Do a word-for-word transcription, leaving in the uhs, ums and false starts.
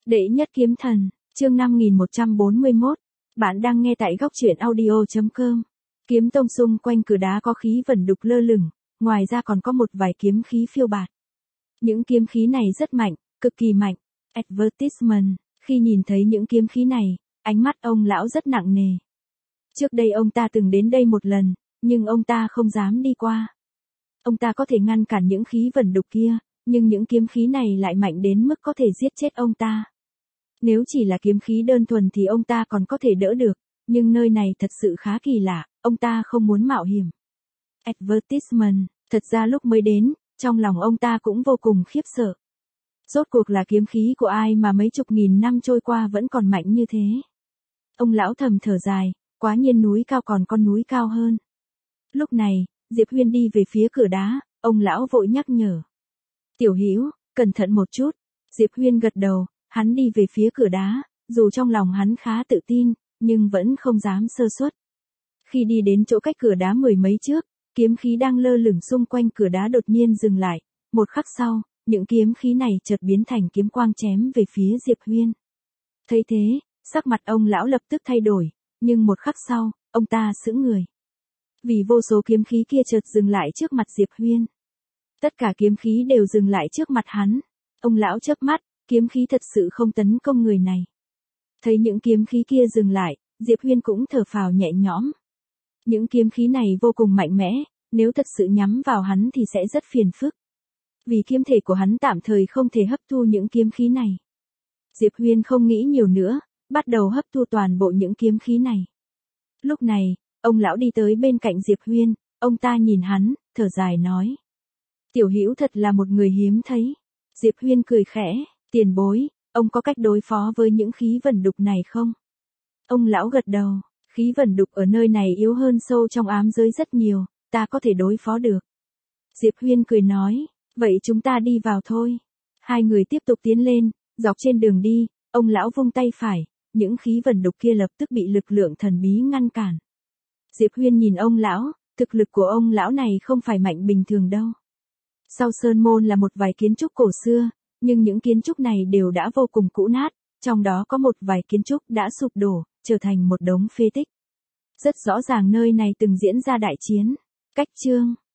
Đệ nhất kiếm thần, chương năm nghìn một trăm bốn mươi mốt. Bạn đang nghe tại góc truyện audio chấm com. Kiếm tông xung quanh cửa đá có khí vẩn đục lơ lửng, ngoài ra còn có một vài kiếm khí phiêu bạt. Những kiếm khí này rất mạnh, cực kỳ mạnh. Advertisement, khi nhìn thấy những kiếm khí này, ánh mắt ông lão rất nặng nề. Trước đây ông ta từng đến đây một lần, nhưng ông ta không dám đi qua. Ông ta có thể ngăn cản những khí vẩn đục kia, nhưng những kiếm khí này lại mạnh đến mức có thể giết chết ông ta. Nếu chỉ là kiếm khí đơn thuần thì ông ta còn có thể đỡ được, nhưng nơi này thật sự khá kỳ lạ, ông ta không muốn mạo hiểm. Advertisement, thật ra lúc mới đến, trong lòng ông ta cũng vô cùng khiếp sợ. Rốt cuộc là kiếm khí của ai mà mấy chục nghìn năm trôi qua vẫn còn mạnh như thế. Ông lão thầm thở dài, quá nhiên núi cao còn con núi cao hơn. Lúc này, Diệp Huyên đi về phía cửa đá, ông lão vội nhắc nhở. Tiểu Hữu, cẩn thận một chút. Diệp Huyên gật đầu, hắn đi về phía cửa đá, dù trong lòng hắn khá tự tin, nhưng vẫn không dám sơ suất. Khi đi đến chỗ cách cửa đá mười mấy trước, kiếm khí đang lơ lửng xung quanh cửa đá đột nhiên dừng lại, một khắc sau, những kiếm khí này chợt biến thành kiếm quang chém về phía Diệp Huyên. Thấy thế, sắc mặt ông lão lập tức thay đổi, nhưng một khắc sau, ông ta sững người. Vì vô số kiếm khí kia chợt dừng lại trước mặt Diệp Huyên. Tất cả kiếm khí đều dừng lại trước mặt hắn. Ông lão chớp mắt, kiếm khí thật sự không tấn công người này. Thấy những kiếm khí kia dừng lại, Diệp Huyên cũng thở phào nhẹ nhõm. Những kiếm khí này vô cùng mạnh mẽ, nếu thật sự nhắm vào hắn thì sẽ rất phiền phức. Vì kiếm thể của hắn tạm thời không thể hấp thu những kiếm khí này. Diệp Huyên không nghĩ nhiều nữa, bắt đầu hấp thu toàn bộ những kiếm khí này. Lúc này, ông lão đi tới bên cạnh Diệp Huyên, ông ta nhìn hắn, thở dài nói. Tiểu Hữu thật là một người hiếm thấy. Diệp Huyên cười khẽ, tiền bối, ông có cách đối phó với những khí vẩn đục này không? Ông lão gật đầu, khí vẩn đục ở nơi này yếu hơn sâu trong ám giới rất nhiều, ta có thể đối phó được. Diệp Huyên cười nói, vậy chúng ta đi vào thôi. Hai người tiếp tục tiến lên, dọc trên đường đi, ông lão vung tay phải, những khí vẩn đục kia lập tức bị lực lượng thần bí ngăn cản. Diệp Huyên nhìn ông lão, thực lực của ông lão này không phải mạnh bình thường đâu. Sau sơn môn là một vài kiến trúc cổ xưa, nhưng những kiến trúc này đều đã vô cùng cũ nát, trong đó có một vài kiến trúc đã sụp đổ, trở thành một đống phế tích. Rất rõ ràng nơi này từng diễn ra đại chiến. Cách chương